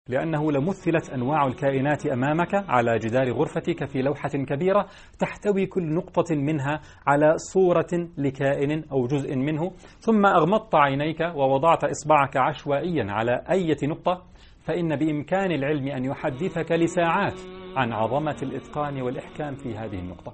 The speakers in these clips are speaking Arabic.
لأنه لمثلت أنواع الكائنات أمامك على جدار غرفتك في لوحة كبيرة تحتوي كل نقطة منها على صورة لكائن أو جزء منه، ثم أغمضت عينيك ووضعت إصبعك عشوائيا على أي نقطة، فإن بإمكان العلم أن يحدثك لساعات عن عظمة الإتقان والإحكام في هذه النقطة.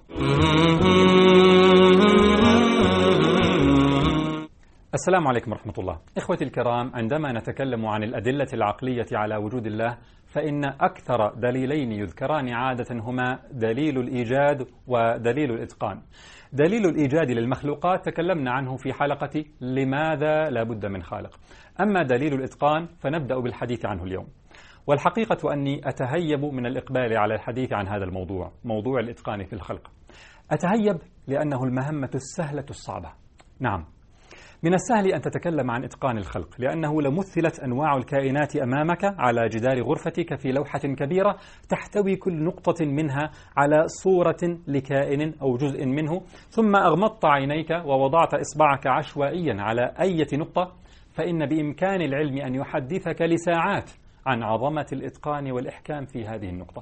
السلام عليكم ورحمة الله. إخوتي الكرام، عندما نتكلم عن الأدلة العقلية على وجود الله، فإن أكثر دليلين يذكران عادة هما دليل الإيجاد ودليل الإتقان. دليل الإيجاد للمخلوقات تكلمنا عنه في حلقة لماذا لا بد من خالق. أما دليل الإتقان فنبدأ بالحديث عنه اليوم. والحقيقة أني أتهيب من الإقبال على الحديث عن هذا الموضوع، موضوع الإتقان في الخلق. أتهيب لأنه المهمة السهلة الصعبة. نعم، من السهل أن تتكلم عن إتقان الخلق، لأنه لمثلت أنواع الكائنات أمامك على جدار غرفتك في لوحة كبيرة تحتوي كل نقطة منها على صورة لكائن أو جزء منه، ثم أغمضت عينيك ووضعت إصبعك عشوائيا على أي نقطة، فإن بإمكان العلم أن يحدثك لساعات عن عظمة الإتقان والإحكام في هذه النقطة.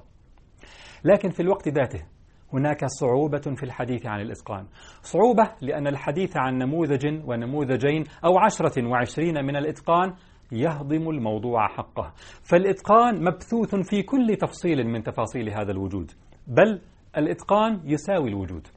لكن في الوقت ذاته هناك صعوبة في الحديث عن الإتقان. صعوبة لأن الحديث عن نموذج ونموذجين أو 10 و20 من الإتقان يهضم الموضوع حقه، فالإتقان مبثوث في كل تفصيل من تفاصيل هذا الوجود، بل الإتقان يساوي الوجود.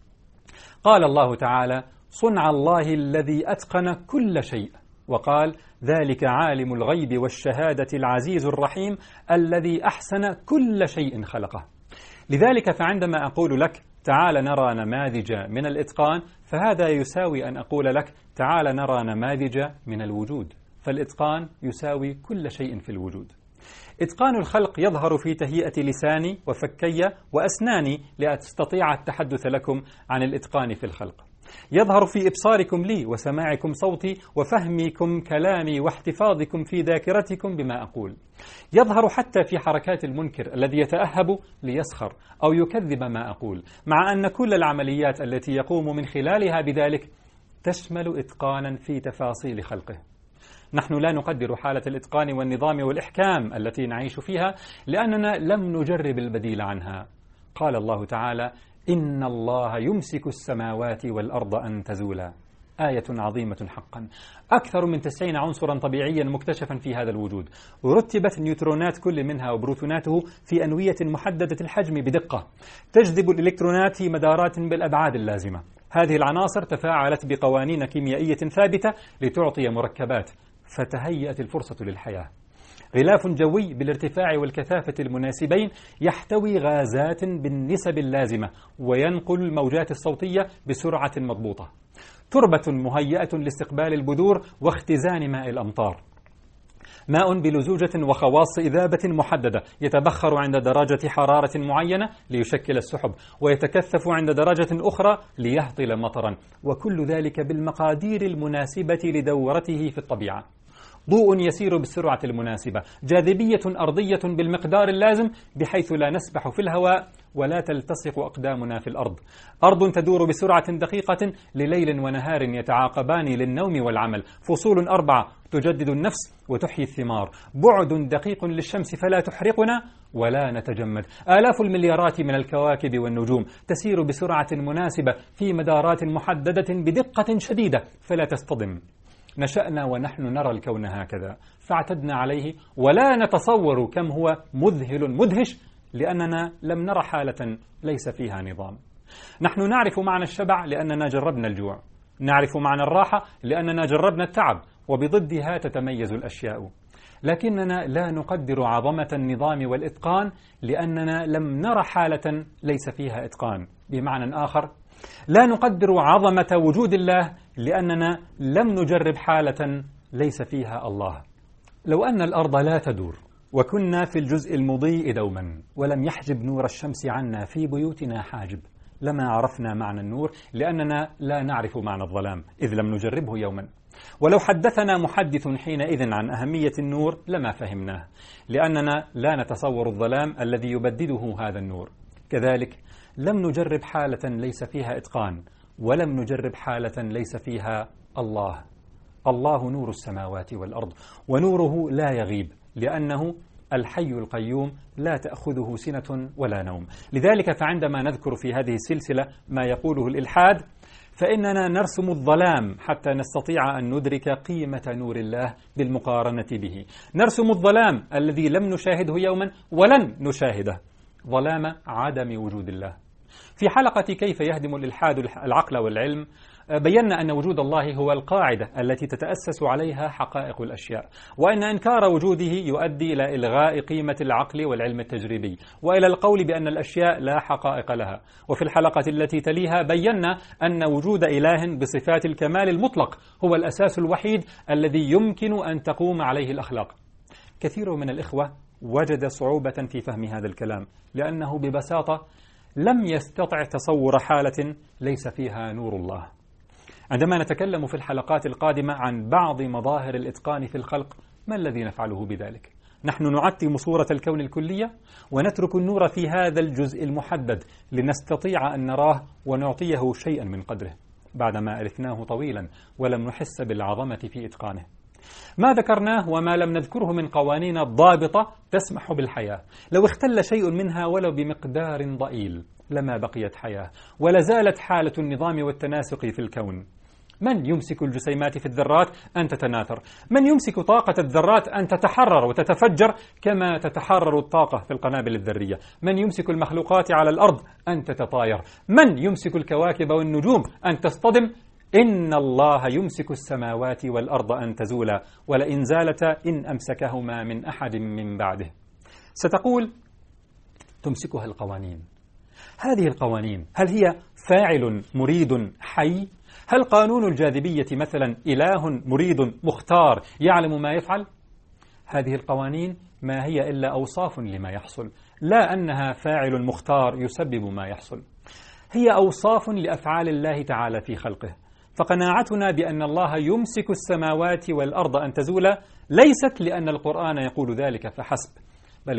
قال الله تعالى: صنع الله الذي أتقن كل شيء، وقال: ذلك عالم الغيب والشهادة العزيز الرحيم الذي أحسن كل شيء خلقه. لذلك فعندما أقول لك تعال نرى نماذج من الإتقان، فهذا يساوي أن أقول لك تعال نرى نماذج من الوجود، فالإتقان يساوي كل شيء في الوجود. إتقان الخلق يظهر في تهيئة لساني وفكي وأسناني لأستطيع التحدث لكم عن الإتقان في الخلق. يظهر في إبصاركم لي وسماعكم صوتي وفهمكم كلامي واحتفاظكم في ذاكرتكم بما أقول. يظهر حتى في حركات المنكر الذي يتأهب ليسخر أو يكذب ما أقول، مع أن كل العمليات التي يقوم من خلالها بذلك تشمل إتقانا في تفاصيل خلقه. نحن لا نقدر حالة الإتقان والنظام والإحكام التي نعيش فيها لأننا لم نجرب البديل عنها. قال الله تعالى: إن الله يمسك السماوات والأرض أن تزولا. آية عظيمة حقا. أكثر من 90 عنصرا طبيعيا مكتشفا في هذا الوجود، ورتبت نيوترونات كل منها وبروتوناته في أنوية محددة الحجم بدقة، تجذب الإلكترونات في مدارات بالأبعاد اللازمة. هذه العناصر تفاعلت بقوانين كيميائية ثابتة لتعطي مركبات، فتهيأت الفرصة للحياة. غلاف جوي بالارتفاع والكثافة المناسبين يحتوي غازات بالنسب اللازمة وينقل الموجات الصوتية بسرعة مضبوطة. تربة مهيئة لاستقبال البذور واختزان ماء الأمطار. ماء بلزوجة وخواص إذابة محددة يتبخر عند درجة حرارة معينة ليشكل السحب، ويتكثف عند درجة أخرى ليهطل مطرا، وكل ذلك بالمقادير المناسبة لدورته في الطبيعة. ضوء يسير بالسرعة المناسبة، جاذبية أرضية بالمقدار اللازم بحيث لا نسبح في الهواء ولا تلتصق أقدامنا في الأرض. أرض تدور بسرعة دقيقة لليل ونهار يتعاقبان للنوم والعمل، فصول 4 تجدد النفس وتحيي الثمار، بعد دقيق للشمس فلا تحرقنا ولا نتجمد، آلاف المليارات من الكواكب والنجوم تسير بسرعة مناسبة في مدارات محددة بدقة شديدة فلا تصطدم. نشأنا ونحن نرى الكون هكذا، فاعتدنا عليه ولا نتصور كم هو مذهل مدهش، لأننا لم نرى حالة ليس فيها نظام. نحن نعرف معنى الشبع لأننا جربنا الجوع، نعرف معنى الراحة لأننا جربنا التعب، وبضدها تتميز الأشياء. لكننا لا نقدر عظمة النظام والإتقان لأننا لم نرى حالة ليس فيها إتقان. بمعنى آخر، لا نقدر عظمة وجود الله لأننا لم نجرب حالة ليس فيها الله. لو أن الأرض لا تدور وكنا في الجزء المضيء دوما ولم يحجب نور الشمس عنا في بيوتنا حاجب، لما عرفنا معنى النور لأننا لا نعرف معنى الظلام إذ لم نجربه يوما. ولو حدثنا محدث حينئذ عن أهمية النور لما فهمناه، لأننا لا نتصور الظلام الذي يبدده هذا النور. كذلك لم نجرب حالة ليس فيها إتقان، ولم نجرب حالة ليس فيها الله. الله نور السماوات والأرض، ونوره لا يغيب، لأنه الحي القيوم لا تأخذه سنة ولا نوم. لذلك فعندما نذكر في هذه السلسلة ما يقوله الإلحاد فإننا نرسم الظلام حتى نستطيع أن ندرك قيمة نور الله بالمقارنة به. نرسم الظلام الذي لم نشاهده يوما ولن نشاهده، ظلام عدم وجود الله. في حلقة كيف يهدم الإلحاد العقل والعلم بينا أن وجود الله هو القاعدة التي تتأسس عليها حقائق الأشياء، وأن إنكار وجوده يؤدي إلى إلغاء قيمة العقل والعلم التجريبي، وإلى القول بأن الأشياء لا حقائق لها. وفي الحلقة التي تليها بينا أن وجود إله بصفات الكمال المطلق هو الأساس الوحيد الذي يمكن أن تقوم عليه الأخلاق. كثير من الإخوة وجد صعوبة في فهم هذا الكلام، لأنه ببساطة لم يستطع تصور حالة ليس فيها نور الله. عندما نتكلم في الحلقات القادمة عن بعض مظاهر الإتقان في الخلق، ما الذي نفعله بذلك؟ نحن نعتم صورة الكون الكلية ونترك النور في هذا الجزء المحدد لنستطيع أن نراه ونعطيه شيئا من قدره بعدما ألفناه طويلا ولم نحس بالعظمة في إتقانه. ما ذكرناه وما لم نذكره من قوانين ضابطة تسمح بالحياة، لو اختل شيء منها ولو بمقدار ضئيل لما بقيت حياة، ولازالت حالة النظام والتناسق في الكون. من يمسك الجسيمات في الذرات أن تتناثر؟ من يمسك طاقة الذرات أن تتحرر وتتفجر كما تتحرر الطاقة في القنابل الذرية؟ من يمسك المخلوقات على الأرض أن تتطاير؟ من يمسك الكواكب والنجوم أن تصطدم؟ إن الله يمسك السماوات والأرض أن تزولا ولئن زالتا إن أمسكهما من أحد من بعده. ستقول تمسكها القوانين. هذه القوانين هل هي فاعل مريد حي؟ هل قانون الجاذبية مثلا إله مريد مختار يعلم ما يفعل؟ هذه القوانين ما هي إلا أوصاف لما يحصل، لا أنها فاعل مختار يسبب ما يحصل. هي أوصاف لأفعال الله تعالى في خلقه. فقناعتنا بأن الله يمسك السماوات والأرض أن تزولا ليست لأن القرآن يقول ذلك فحسب، بل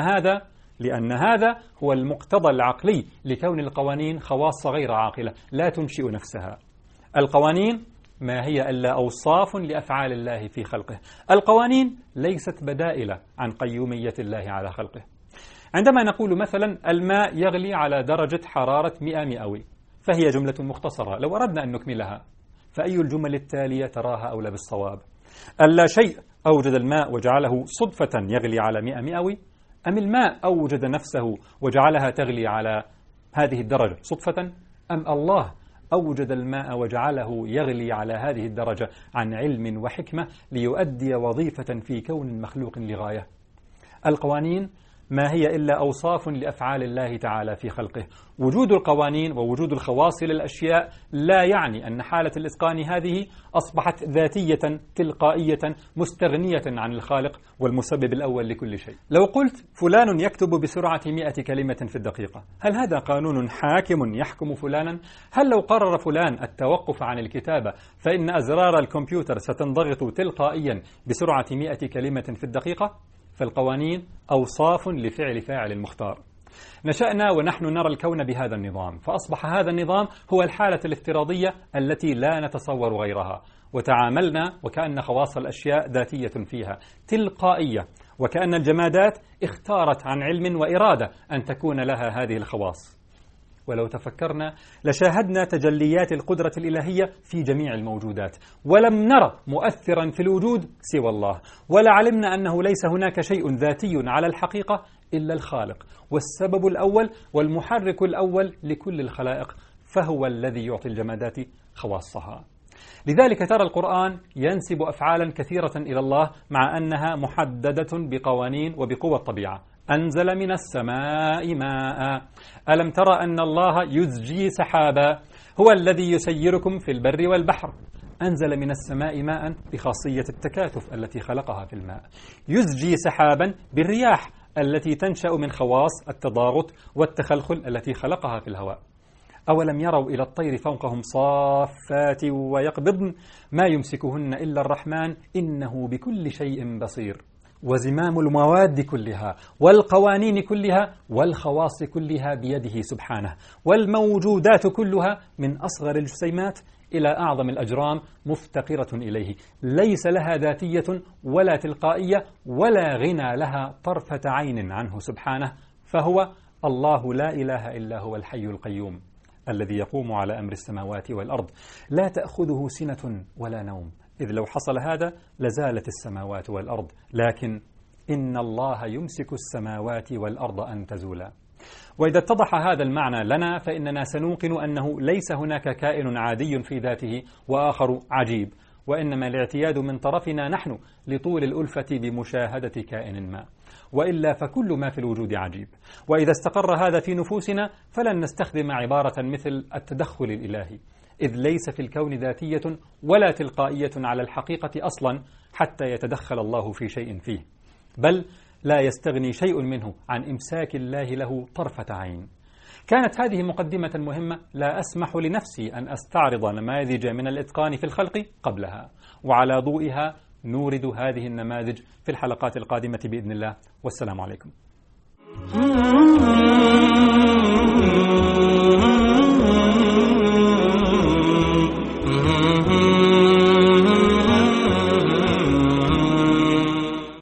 لأن هذا هو المقتضى العقلي لكون القوانين خواص غير عاقلة لا تنشئ نفسها. القوانين ما هي إلا أوصاف لأفعال الله في خلقه. القوانين ليست بدائل عن قيومية الله على خلقه. عندما نقول مثلا الماء يغلي على درجة حرارة 100 مئوي، فهي جملة مختصرة لو أردنا أن نكملها، فأي الجمل التالية تراها أولى بالصواب؟ ألا شيء أوجد الماء وجعله صدفة يغلي على 100 مئوي، أم الماء أوجد نفسه وجعلها تغلي على هذه الدرجة صدفة، أم الله أوجد الماء وجعله يغلي على هذه الدرجة عن علم وحكمة ليؤدي وظيفة في كون مخلوق لغاية؟ القوانين ما هي إلا أوصاف لأفعال الله تعالى في خلقه. وجود القوانين ووجود الخواص للأشياء لا يعني أن حالة الإتقان هذه أصبحت ذاتية تلقائية مستغنية عن الخالق والمسبب الأول لكل شيء. لو قلت فلان يكتب بسرعة 100 كلمة في الدقيقة، هل هذا قانون حاكم يحكم فلانا؟ هل لو قرر فلان التوقف عن الكتابة فإن أزرار الكمبيوتر ستنضغط تلقائيا بسرعة 100 كلمة في الدقيقة؟ فالقوانين أوصاف لفعل فاعل مختار. نشأنا ونحن نرى الكون بهذا النظام، فأصبح هذا النظام هو الحالة الافتراضية التي لا نتصور غيرها، وتعاملنا وكأن خواص الأشياء ذاتية فيها تلقائية، وكأن الجمادات اختارت عن علم وإرادة أن تكون لها هذه الخواص. ولو تفكرنا لشاهدنا تجليات القدرة الإلهية في جميع الموجودات، ولم نرى مؤثرا في الوجود سوى الله، ولا علمنا أنه ليس هناك شيء ذاتي على الحقيقة إلا الخالق، والسبب الأول والمحرك الأول لكل الخلائق، فهو الذي يعطي الجمادات خواصها. لذلك ترى القرآن ينسب أفعالا كثيرة إلى الله مع أنها محددة بقوانين وبقوى الطبيعة. أنزل من السماء ماء. ألم ترى أن الله يزجي سحابا، هو الذي يسيركم في البر والبحر. أنزل من السماء ماء بخاصية التكاثف التي خلقها في الماء. يزجي سحابا بالرياح التي تنشأ من خواص التضاغط والتخلخل التي خلقها في الهواء. أولم يروا إلى الطير فوقهم صافات ويقبضن ما يمسكهن إلا الرحمن إنه بكل شيء بصير. وزمام المواد كلها والقوانين كلها والخواص كلها بيده سبحانه، والموجودات كلها من أصغر الجسيمات إلى أعظم الأجرام مفتقرة إليه، ليس لها ذاتية ولا تلقائية ولا غنى لها طرفة عين عنه سبحانه، فهو الله لا إله إلا هو الحي القيوم الذي يقوم على أمر السماوات والأرض، لا تأخذه سنة ولا نوم، إذ لو حصل هذا لزالت السماوات والأرض، لكن إن الله يمسك السماوات والأرض أن تزولا. وإذا اتضح هذا المعنى لنا فإننا سنوقن أنه ليس هناك كائن عادي في ذاته وآخر عجيب، وإنما الاعتياد من طرفنا نحن لطول الألفة بمشاهدة كائن ما، وإلا فكل ما في الوجود عجيب. وإذا استقر هذا في نفوسنا فلن نستخدم عبارة مثل التدخل الإلهي، إذ ليس في الكون ذاتية ولا تلقائية على الحقيقة أصلا حتى يتدخل الله في شيء فيه، بل لا يستغني شيء منه عن إمساك الله له طرفة عين. كانت هذه مقدمة مهمة لا أسمح لنفسي أن أستعرض نماذج من الإتقان في الخلق قبلها، وعلى ضوئها نورد هذه النماذج في الحلقات القادمة بإذن الله. والسلام عليكم.